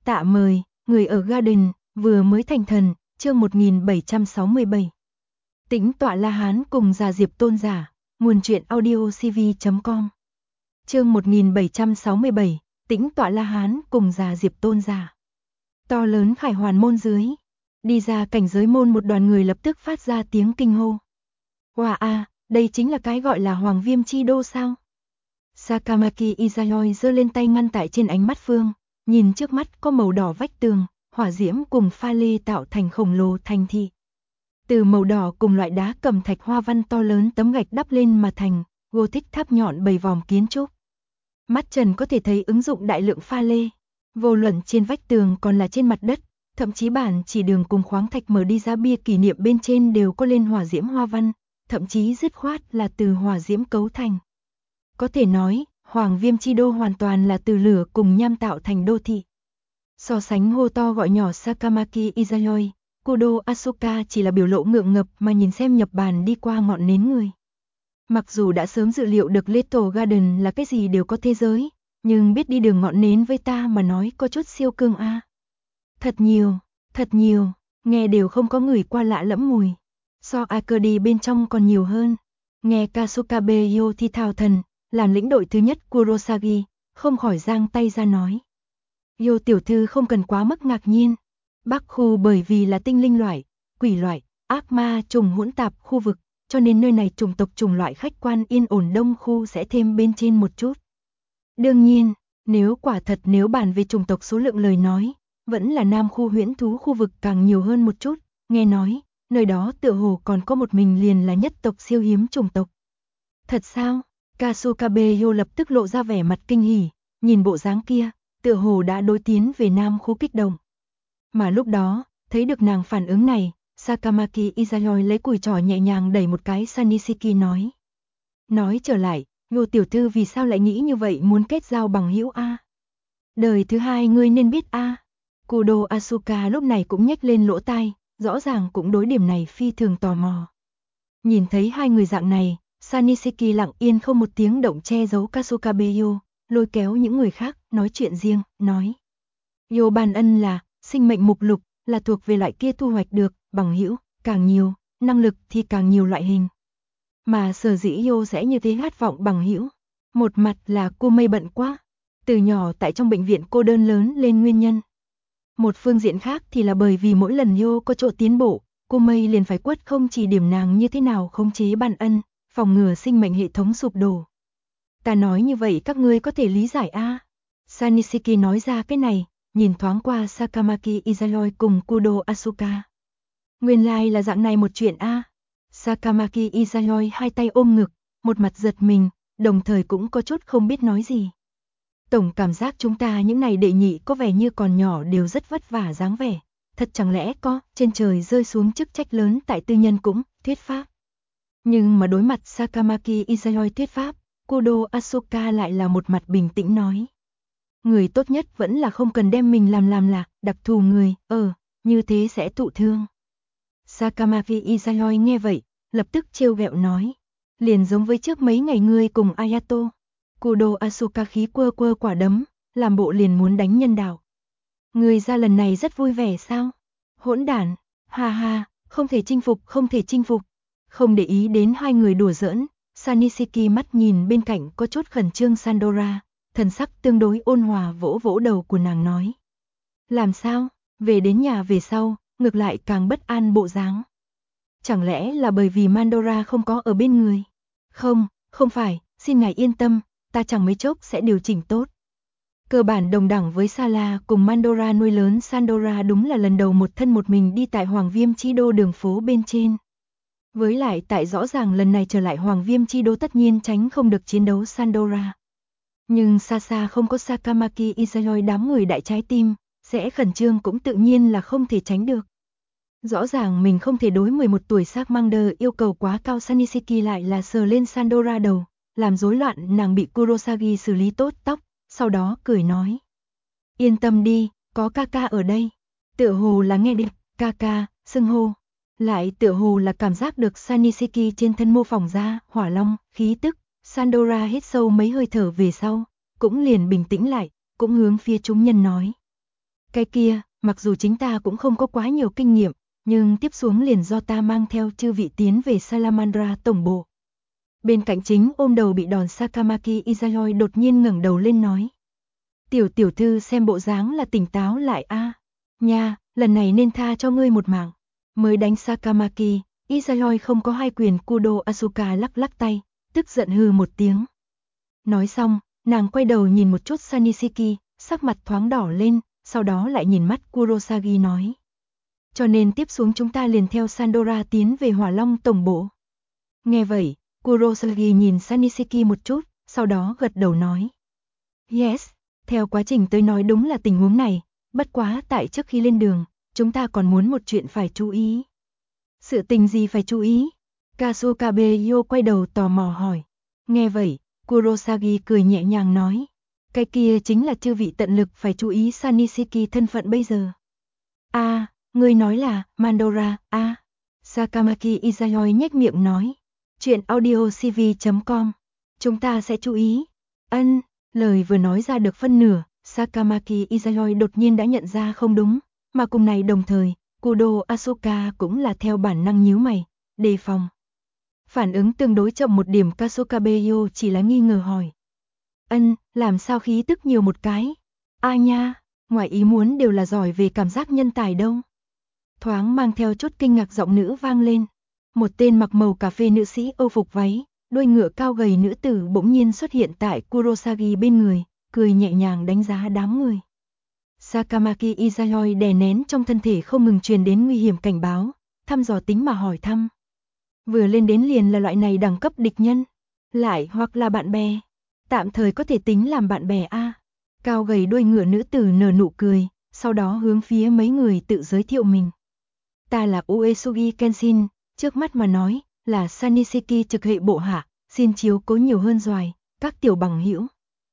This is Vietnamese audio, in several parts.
Tạ mời, người ở Garden, vừa mới thành thần, chương 1767. Tĩnh tọa La Hán cùng Già Diệp Tôn giả, nguồn truyện audiocv.com. Chương 1767, Tĩnh tọa La Hán cùng Già Diệp Tôn giả. To lớn Khải Hoàn môn dưới, đi ra cảnh giới môn một đoàn người lập tức phát ra tiếng kinh hô. Wow a, đây chính là cái gọi là Hoàng Viêm Chi Đô sao? Sakamaki Izayoi giơ lên tay ngăn tại trên ánh mắt Phương, nhìn trước mắt có màu đỏ vách tường, hỏa diễm cùng pha lê tạo thành khổng lồ thành thị. Từ màu đỏ cùng loại đá cẩm thạch hoa văn to lớn tấm gạch đắp lên mà thành, Gothic tháp nhọn bầy vòm kiến trúc. Mắt trần có thể thấy ứng dụng đại lượng pha lê, vô luận trên vách tường còn là trên mặt đất, thậm chí bản chỉ đường cùng khoáng thạch mở đi ra bia kỷ niệm bên trên đều có lên hỏa diễm hoa văn, thậm chí dứt khoát là từ hỏa diễm cấu thành. Có thể nói, Hoàng Viêm Chi Đô hoàn toàn là từ lửa cùng nham tạo thành đô thị. So sánh hô to gọi nhỏ Sakamaki Izayoi, Kudo Asuka chỉ là biểu lộ ngượng ngập mà nhìn xem nhập bàn đi qua ngọn nến người. Mặc dù đã sớm dự liệu được Little Garden là cái gì đều có thế giới, nhưng biết đi đường ngọn nến với ta mà nói có chút siêu cương a. Thật nhiều, nghe đều không có người qua lạ lẫm mùi. So Akedi bên trong còn nhiều hơn. Nghe Kasukabe Yo thi thao thần, làm lĩnh đội thứ nhất Kurosagi, không khỏi giang tay ra nói. Yo tiểu thư không cần quá mức ngạc nhiên. Bắc khu bởi vì là tinh linh loại, quỷ loại, ác ma trùng hỗn tạp khu vực, cho nên nơi này chủng tộc chủng loại khách quan yên ổn, đông khu sẽ thêm bên trên một chút. Đương nhiên, nếu quả thật nếu bàn về chủng tộc số lượng lời nói, vẫn là nam khu huyễn thú khu vực càng nhiều hơn một chút, nghe nói, nơi đó tựa hồ còn có một mình liền là nhất tộc siêu hiếm chủng tộc. Thật sao? Kasukabe Yo lập tức lộ ra vẻ mặt kinh hỉ, nhìn bộ dáng kia, tựa hồ đã đối tiến về nam khu kích động. Mà lúc đó, thấy được nàng phản ứng này, Sakamaki Izayoi lấy cùi trỏ nhẹ nhàng đẩy một cái Sanishiki nói. Nói trở lại, Yo tiểu thư vì sao lại nghĩ như vậy muốn kết giao bằng hữu a? Đời thứ hai ngươi nên biết a. Kudo Asuka lúc này cũng nhếch lên lỗ tai, rõ ràng cũng đối điểm này phi thường tò mò. Nhìn thấy hai người dạng này, Sanishiki lặng yên không một tiếng động che giấu Kasukabe Yo, lôi kéo những người khác, nói chuyện riêng, nói. Yo ban ân là, sinh mệnh mục lục, là thuộc về loại kia thu hoạch được, bằng hữu, càng nhiều, năng lực thì càng nhiều loại hình. Mà sở dĩ Yo sẽ như thế khát vọng bằng hữu. Một mặt là cô mây bận quá, từ nhỏ tại trong bệnh viện cô đơn lớn lên nguyên nhân. Một phương diện khác thì là bởi vì mỗi lần Yo có chỗ tiến bộ, cô mây liền phải quất không chỉ điểm nàng như thế nào khống chế ban ân, phòng ngừa sinh mệnh hệ thống sụp đổ. Ta nói như vậy các ngươi có thể lý giải a? Sanishiki nói ra cái này, nhìn thoáng qua Sakamaki Izayoi cùng Kudo Asuka. Nguyên lai là dạng này một chuyện a. Sakamaki Izayoi hai tay ôm ngực, một mặt giật mình, đồng thời cũng có chút không biết nói gì. Tổng cảm giác chúng ta những này đệ nhị có vẻ như còn nhỏ đều rất vất vả dáng vẻ. Thật chẳng lẽ có, trên trời rơi xuống chức trách lớn tại tư nhân cũng, thuyết pháp. Nhưng mà đối mặt Sakamaki Izayoi thuyết pháp, Kudo Asuka lại là một mặt bình tĩnh nói. Người tốt nhất vẫn là không cần đem mình làm là đặc thù người, như thế sẽ thụ thương. Sakamaki Izayoi nghe vậy, lập tức trêu ghẹo nói. Liền giống với trước mấy ngày ngươi cùng Ayato. Kudo Asuka khí quơ quơ quả đấm, làm bộ liền muốn đánh nhân đạo. Người ra lần này rất vui vẻ sao? Hỗn đản, ha ha, không thể chinh phục. Không để ý đến hai người đùa giỡn, Sanishiki mắt nhìn bên cạnh có chút khẩn trương Sandora, thần sắc tương đối ôn hòa vỗ vỗ đầu của nàng nói. Làm sao? Về đến nhà về sau, ngược lại càng bất an bộ dáng. Chẳng lẽ là bởi vì Mandora không có ở bên người? Không phải, xin ngài yên tâm, ta chẳng mấy chốc sẽ điều chỉnh tốt. Cơ bản đồng đẳng với Sala cùng Mandora nuôi lớn Sandora đúng là lần đầu một thân một mình đi tại Hoàng Viêm Chi Đô đường phố bên trên. Với lại tại rõ ràng lần này trở lại Hoàng Viêm Chi Đô tất nhiên tránh không được chiến đấu Sandora. Nhưng xa xa không có Sakamaki Izayoi đám người đại trái tim, sẽ khẩn trương cũng tự nhiên là không thể tránh được. Rõ ràng mình không thể đối 11 tuổi Salamander yêu cầu quá cao, Sanishiki lại là sờ lên Sandora đầu, làm rối loạn nàng bị Kurosagi xử lý tốt tóc, sau đó cười nói. Yên tâm đi, có Kaka ở đây. Tựa hồ là nghe được Kaka, xưng hô. Lại tựa hồ là cảm giác được Sanishiki trên thân mô phỏng ra hỏa long, khí tức. Sandora hít sâu mấy hơi thở về sau, cũng liền bình tĩnh lại, cũng hướng phía chúng nhân nói. Cái kia, mặc dù chính ta cũng không có quá nhiều kinh nghiệm, nhưng tiếp xuống liền do ta mang theo chư vị tiến về Salamandra tổng bộ. Bên cạnh chính ôm đầu bị đòn Sakamaki Izayoi đột nhiên ngẩng đầu lên nói. Tiểu thư xem bộ dáng là tỉnh táo lại a. Nha, lần này nên tha cho ngươi một mạng. Mới đánh Sakamaki, Izayoi không có hai quyền Kudo Asuka lắc lắc tay, tức giận hừ một tiếng. Nói xong, nàng quay đầu nhìn một chút Sanishiki, sắc mặt thoáng đỏ lên, sau đó lại nhìn mắt Kurosagi nói. Cho nên tiếp xuống chúng ta liền theo Sandora tiến về Hỏa Long tổng bộ. Nghe vậy, Kurosagi nhìn Sanishiki một chút, sau đó gật đầu nói. Yes, theo quá trình tôi nói đúng là tình huống này, bất quá tại trước khi lên đường, chúng ta còn muốn một chuyện phải chú ý. Sự tình gì phải chú ý? Kasukabeyo quay đầu tò mò hỏi. Nghe vậy, Kurosagi cười nhẹ nhàng nói. Cái kia chính là chư vị tận lực phải chú ý Sanishiki thân phận bây giờ. Ngươi nói là Mandora, Sakamaki Izayoi nhếch miệng nói. Chuyện audiocv.com. Chúng ta sẽ chú ý. Lời vừa nói ra được phân nửa, Sakamaki Izayoi đột nhiên đã nhận ra không đúng, mà cùng này đồng thời, Kudo Asuka cũng là theo bản năng nhíu mày, đề phòng. Phản ứng tương đối chậm một điểm Kasukabeyo chỉ là nghi ngờ hỏi. Làm sao khí tức nhiều một cái? Nha, ngoài ý muốn đều là giỏi về cảm giác nhân tài đâu. Thoáng mang theo chút kinh ngạc giọng nữ vang lên. Một tên mặc màu cà phê nữ sĩ Âu phục váy, đuôi ngựa cao gầy nữ tử bỗng nhiên xuất hiện tại Kurosagi bên người, cười nhẹ nhàng đánh giá đám người. Sakamaki Izayoi đè nén trong thân thể không ngừng truyền đến nguy hiểm cảnh báo, thăm dò tính mà hỏi thăm. Vừa lên đến liền là loại này đẳng cấp địch nhân, lại hoặc là bạn bè, tạm thời có thể tính làm bạn bè Cao gầy đuôi ngựa nữ tử nở nụ cười, sau đó hướng phía mấy người tự giới thiệu mình. Ta là Uesugi Kenshin, trước mắt mà nói, là Sanishiki trực hệ bộ hạ, xin chiếu cố nhiều hơn doài, các tiểu bằng hữu.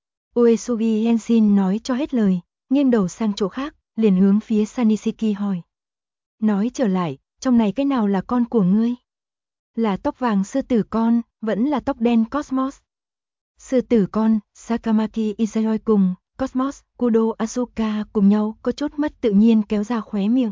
Uesugi Kenshin nói cho hết lời, nghiêng đầu sang chỗ khác, liền hướng phía Sanishiki hỏi. Nói trở lại, trong này cái nào là con của ngươi? Là tóc vàng sư tử con, vẫn là tóc đen Cosmos. Sư tử con, Sakamaki Izayoi cùng Cosmos, Kudo Asuka cùng nhau có chút mất tự nhiên kéo ra khóe miệng.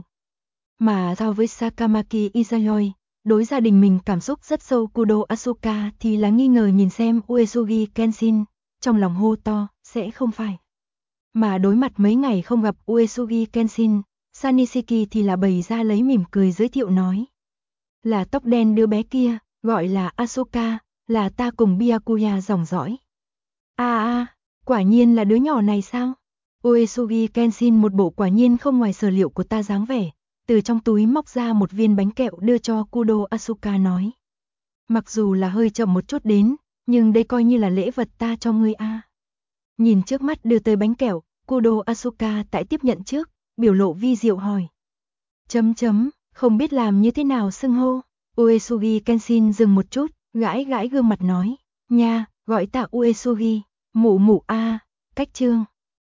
Mà so với Sakamaki Izayoi, đối gia đình mình cảm xúc rất sâu Kudo Asuka thì là nghi ngờ nhìn xem Uesugi Kenshin, trong lòng hô to, sẽ không phải. Mà đối mặt mấy ngày không gặp Uesugi Kenshin, Sanishiki thì là bày ra lấy mỉm cười giới thiệu nói. Là tóc đen đứa bé kia, gọi là Asuka, là ta cùng Byakuya dòng dõi. Quả nhiên là đứa nhỏ này sao? Uesugi Kenshin một bộ quả nhiên không ngoài sở liệu của ta dáng vẻ, từ trong túi móc ra một viên bánh kẹo đưa cho Kudo Asuka nói. Mặc dù là hơi chậm một chút đến, nhưng đây coi như là lễ vật ta cho ngươi Nhìn trước mắt đưa tới bánh kẹo, Kudo Asuka tại tiếp nhận trước, biểu lộ vi diệu hỏi. Không biết làm như thế nào xưng hô. Uesugi Kenshin dừng một chút, gãi gãi gương mặt nói. Nha, gọi ta Uesugi, mụ cách chương.